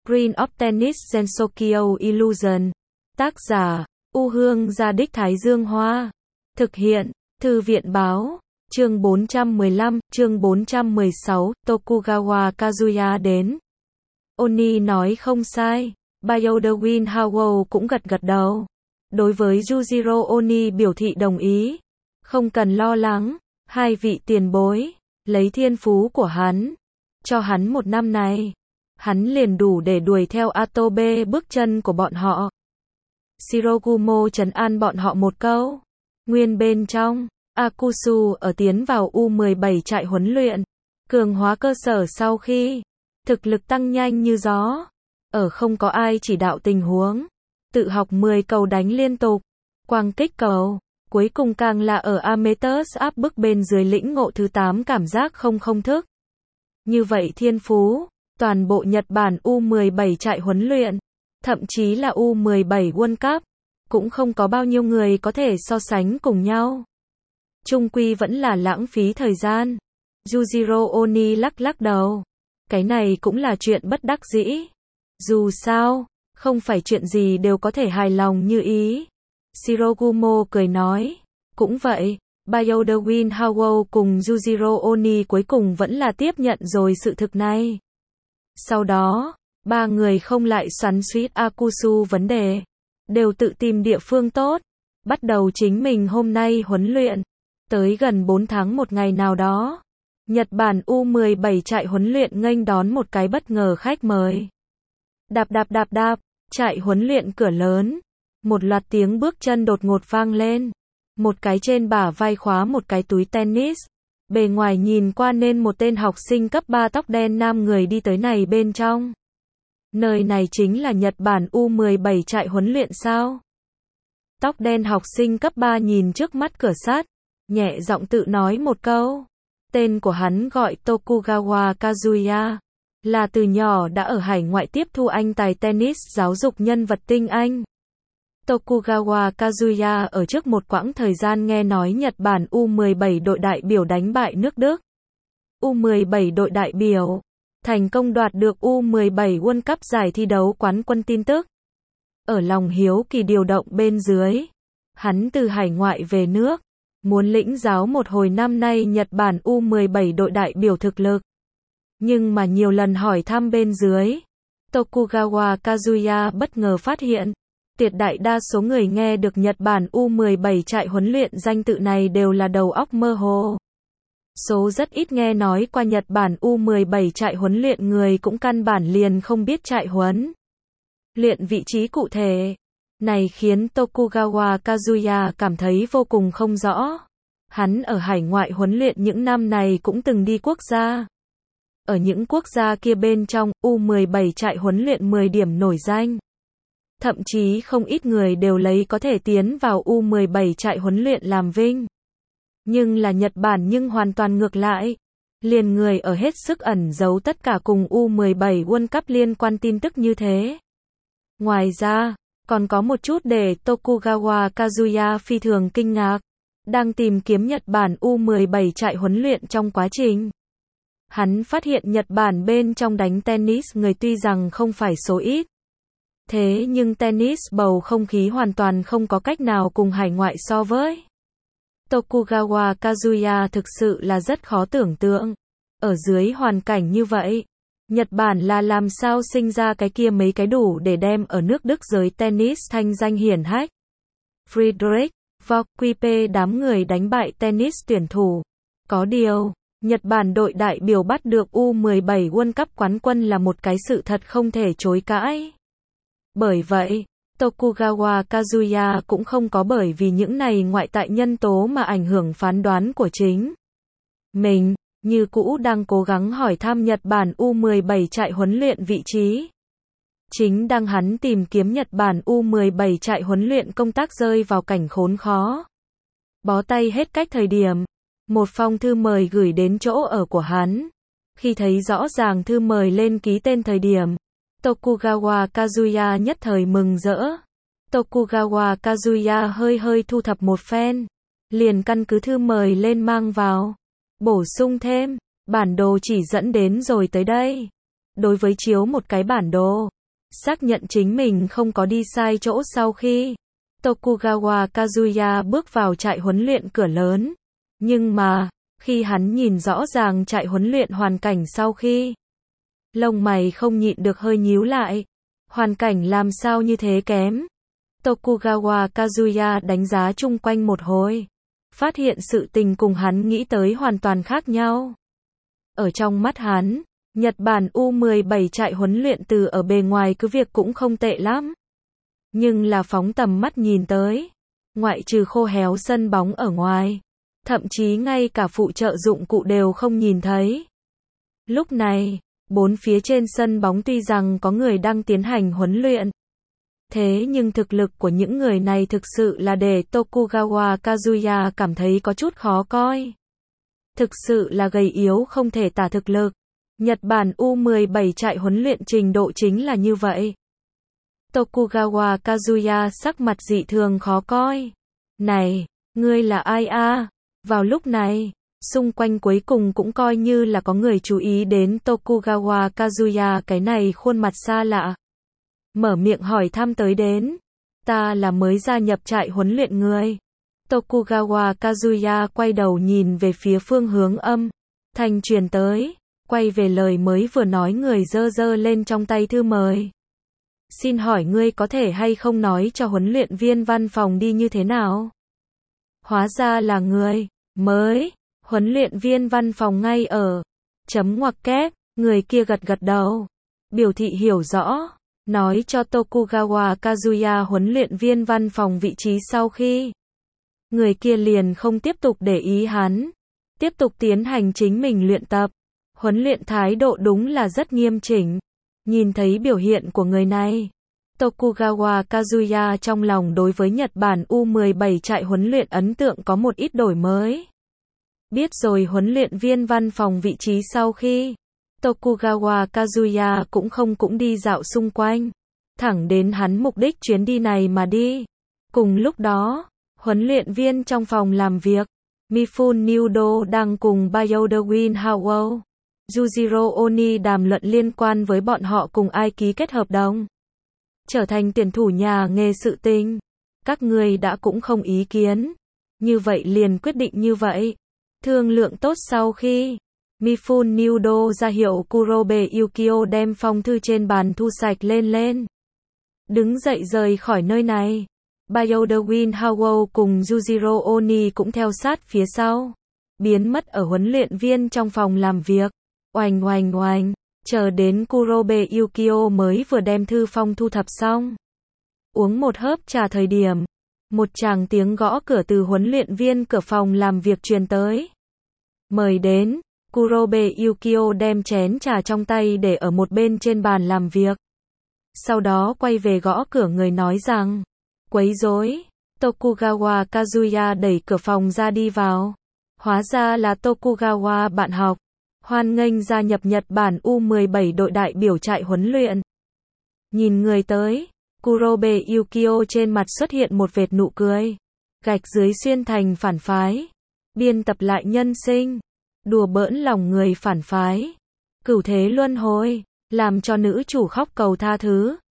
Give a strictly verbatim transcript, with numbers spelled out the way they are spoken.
Green of Tennis Gensokyo Illusion. Tác giả, U Hương Gia Đích Thái Dương Hoa. Thực hiện, Thư viện Báo. Chương bốn trăm mười lăm, chương bốn trăm mười sáu, Tokugawa Kazuya đến. Oni nói không sai. Byoda Howell cũng gật gật đầu. Đối với Yujiro Oni biểu thị đồng ý. Không cần lo lắng, hai vị tiền bối, lấy thiên phú của hắn. Cho hắn một năm này, hắn liền đủ để đuổi theo Atobe bước chân của bọn họ. Shirogumo trấn an bọn họ một câu. Nguyên bên trong, Akusu ở tiến vào U mười bảy trại huấn luyện, cường hóa cơ sở sau khi thực lực tăng nhanh như gió, ở không có ai chỉ đạo tình huống, tự học mười cầu đánh liên tục, quang kích cầu, cuối cùng càng là ở Amethyst áp bức bên dưới lĩnh ngộ thứ tám cảm giác không không thức. Như vậy thiên phú, toàn bộ Nhật Bản U mười bảy trại huấn luyện, thậm chí là U mười bảy World Cup, cũng không có bao nhiêu người có thể so sánh cùng nhau. Chung quy vẫn là lãng phí thời gian. Yujiro Oni lắc lắc đầu. Cái này cũng là chuyện bất đắc dĩ. Dù sao, không phải chuyện gì đều có thể hài lòng như ý. Shirogumo cười nói. Cũng vậy, Byoda Howell cùng Yujiro Oni cuối cùng vẫn là tiếp nhận rồi sự thực này. Sau đó, ba người không lại xoắn xuýt Akusu vấn đề. Đều tự tìm địa phương tốt. Bắt đầu chính mình hôm nay huấn luyện. Tới gần bốn tháng một ngày nào đó, Nhật Bản U mười bảy trại huấn luyện nghênh đón một cái bất ngờ khách mời. Đạp đạp đạp đạp, trại huấn luyện cửa lớn. Một loạt tiếng bước chân đột ngột vang lên. Một cái trên bả vai khóa một cái túi tennis. Bề ngoài nhìn qua nên một tên học sinh cấp ba tóc đen nam người đi tới này bên trong. Nơi này chính là Nhật Bản U mười bảy trại huấn luyện sao? Tóc đen học sinh cấp ba nhìn trước mắt cửa sắt, nhẹ giọng tự nói một câu. Tên của hắn gọi Tokugawa Kazuya, là từ nhỏ đã ở hải ngoại tiếp thu anh tài tennis giáo dục nhân vật tinh anh. Tokugawa Kazuya ở trước một quãng thời gian nghe nói Nhật Bản U mười bảy đội đại biểu đánh bại nước Đức. U mười bảy đội đại biểu thành công đoạt được U mười bảy World Cup giải thi đấu quán quân tin tức. Ở lòng hiếu kỳ điều động bên dưới, hắn từ hải ngoại về nước, muốn lĩnh giáo một hồi năm nay Nhật Bản U mười bảy đội đại biểu thực lực. Nhưng mà nhiều lần hỏi thăm bên dưới, Tokugawa Kazuya bất ngờ phát hiện, tuyệt đại đa số người nghe được Nhật Bản U mười bảy trại huấn luyện danh tự này đều là đầu óc mơ hồ. Số rất ít nghe nói qua Nhật Bản U mười bảy trại huấn luyện người cũng căn bản liền không biết trại huấn luyện vị trí cụ thể. Này khiến Tokugawa Kazuya cảm thấy vô cùng không rõ. Hắn ở hải ngoại huấn luyện những năm này cũng từng đi quốc gia. Ở những quốc gia kia bên trong, U mười bảy trại huấn luyện mười điểm nổi danh. Thậm chí không ít người đều lấy có thể tiến vào U mười bảy trại huấn luyện làm vinh. Nhưng là Nhật Bản nhưng hoàn toàn ngược lại. Liền người ở hết sức ẩn giấu tất cả cùng U mười bảy World Cup liên quan tin tức như thế. Ngoài ra, còn có một chút để Tokugawa Kazuya phi thường kinh ngạc. Đang tìm kiếm Nhật Bản U mười bảy trại huấn luyện trong quá trình. Hắn phát hiện Nhật Bản bên trong đánh tennis người tuy rằng không phải số ít. Thế nhưng tennis bầu không khí hoàn toàn không có cách nào cùng hải ngoại so với. Tokugawa Kazuya thực sự là rất khó tưởng tượng. Ở dưới hoàn cảnh như vậy, Nhật Bản là làm sao sinh ra cái kia mấy cái đủ để đem ở nước Đức giới tennis thanh danh hiển hách. Friedrich Vogt đám người đánh bại tennis tuyển thủ. Có điều, Nhật Bản đội đại biểu bắt được U mười bảy World Cup quán quân là một cái sự thật không thể chối cãi. Bởi vậy, Tokugawa Kazuya cũng không có bởi vì những này ngoại tại nhân tố mà ảnh hưởng phán đoán của chính mình, như cũ đang cố gắng hỏi thăm Nhật Bản U mười bảy trại huấn luyện vị trí. Chính đang hắn tìm kiếm Nhật Bản U mười bảy trại huấn luyện công tác rơi vào cảnh khốn khó. Bó tay hết cách thời điểm, một phong thư mời gửi đến chỗ ở của hắn. Khi thấy rõ ràng thư mời lên ký tên thời điểm, Tokugawa Kazuya nhất thời mừng rỡ. Tokugawa Kazuya hơi hơi thu thập một phen, liền căn cứ thư mời lên mang vào, bổ sung thêm, bản đồ chỉ dẫn đến rồi tới đây. Đối với chiếu một cái bản đồ, Xác nhận chính mình không có đi sai chỗ sau khi Tokugawa Kazuya bước vào trại huấn luyện cửa lớn. Nhưng mà, khi hắn nhìn rõ ràng trại huấn luyện hoàn cảnh sau khi, lông mày không nhịn được hơi nhíu lại. Hoàn cảnh làm sao như thế kém? Tokugawa Kazuya đánh giá chung quanh một hồi, phát hiện sự tình cùng hắn nghĩ tới hoàn toàn khác nhau. Ở trong mắt hắn, Nhật Bản U mười bảy trại huấn luyện từ ở bề ngoài cứ việc cũng không tệ lắm. Nhưng là phóng tầm mắt nhìn tới, ngoại trừ khô héo sân bóng ở ngoài, thậm chí ngay cả phụ trợ dụng cụ đều không nhìn thấy. Lúc này, bốn phía trên sân bóng tuy rằng có người đang tiến hành huấn luyện, thế nhưng thực lực của những người này thực sự là để Tokugawa Kazuya cảm thấy có chút khó coi. Thực sự là gầy yếu không thể tả thực lực. Nhật Bản U mười bảy trại huấn luyện trình độ chính là như vậy. Tokugawa Kazuya sắc mặt dị thường khó coi. Này, ngươi là ai a? Vào lúc này, xung quanh cuối cùng cũng coi như là có người chú ý đến Tokugawa Kazuya cái này khuôn mặt xa lạ. Mở miệng hỏi thăm tới đến. Ta là mới gia nhập trại huấn luyện người. Tokugawa Kazuya quay đầu nhìn về phía phương hướng âm thanh truyền tới, quay về lời mới vừa nói người giơ giơ lên trong tay thư mời. Xin hỏi ngươi có thể hay không nói cho huấn luyện viên văn phòng đi như thế nào? Hóa ra là người mới, huấn luyện viên văn phòng ngay ở chấm ngoặc kép, người kia gật gật đầu, biểu thị hiểu rõ, nói cho Tokugawa Kazuya huấn luyện viên văn phòng vị trí sau khi. Người kia liền không tiếp tục để ý hắn, tiếp tục tiến hành chính mình luyện tập. Huấn luyện thái độ đúng là rất nghiêm chỉnh. Nhìn thấy biểu hiện của người này, Tokugawa Kazuya trong lòng đối với Nhật Bản U mười bảy trại huấn luyện ấn tượng có một ít đổi mới. Biết rồi huấn luyện viên văn phòng vị trí sau khi, Tokugawa Kazuya cũng không cũng đi dạo xung quanh, thẳng đến hắn mục đích chuyến đi này mà đi. Cùng lúc đó, huấn luyện viên trong phòng làm việc, Mifune Nudo đang cùng Bayodawin Howell, Yujiro Oni đàm luận liên quan với bọn họ cùng ai ký kết hợp đồng, trở thành tuyển thủ nhà nghề sự tình. Các người đã cũng không ý kiến. Như vậy liền quyết định như vậy. Thương lượng tốt sau khi, Mifune Nudo ra hiệu Kurobe Yukio đem phong thư trên bàn thu sạch lên lên. Đứng dậy rời khỏi nơi này. Bayodawin Howell cùng Yujiro Oni cũng theo sát phía sau, biến mất ở huấn luyện viên trong phòng làm việc. Oành oành oành, chờ đến Kurobe Yukio mới vừa đem thư phong thu thập xong. Uống một hớp trà thời điểm, một tràng tiếng gõ cửa từ huấn luyện viên cửa phòng làm việc truyền tới. Mời đến, Kurobe Yukio đem chén trà trong tay để ở một bên trên bàn làm việc. Sau đó quay về gõ cửa người nói rằng, quấy rối. Tokugawa Kazuya đẩy cửa phòng ra đi vào. Hóa ra là Tokugawa bạn học. Hoan nghênh gia nhập Nhật Bản U mười bảy đội đại biểu trại huấn luyện. Nhìn người tới, Kurobe Yukio trên mặt xuất hiện một vệt nụ cười. Gạch dưới xuyên thành phản phái. Biên tập lại nhân sinh. Đùa bỡn lòng người phản phái. Cửu thế luân hồi. Làm cho nữ chủ khóc cầu tha thứ.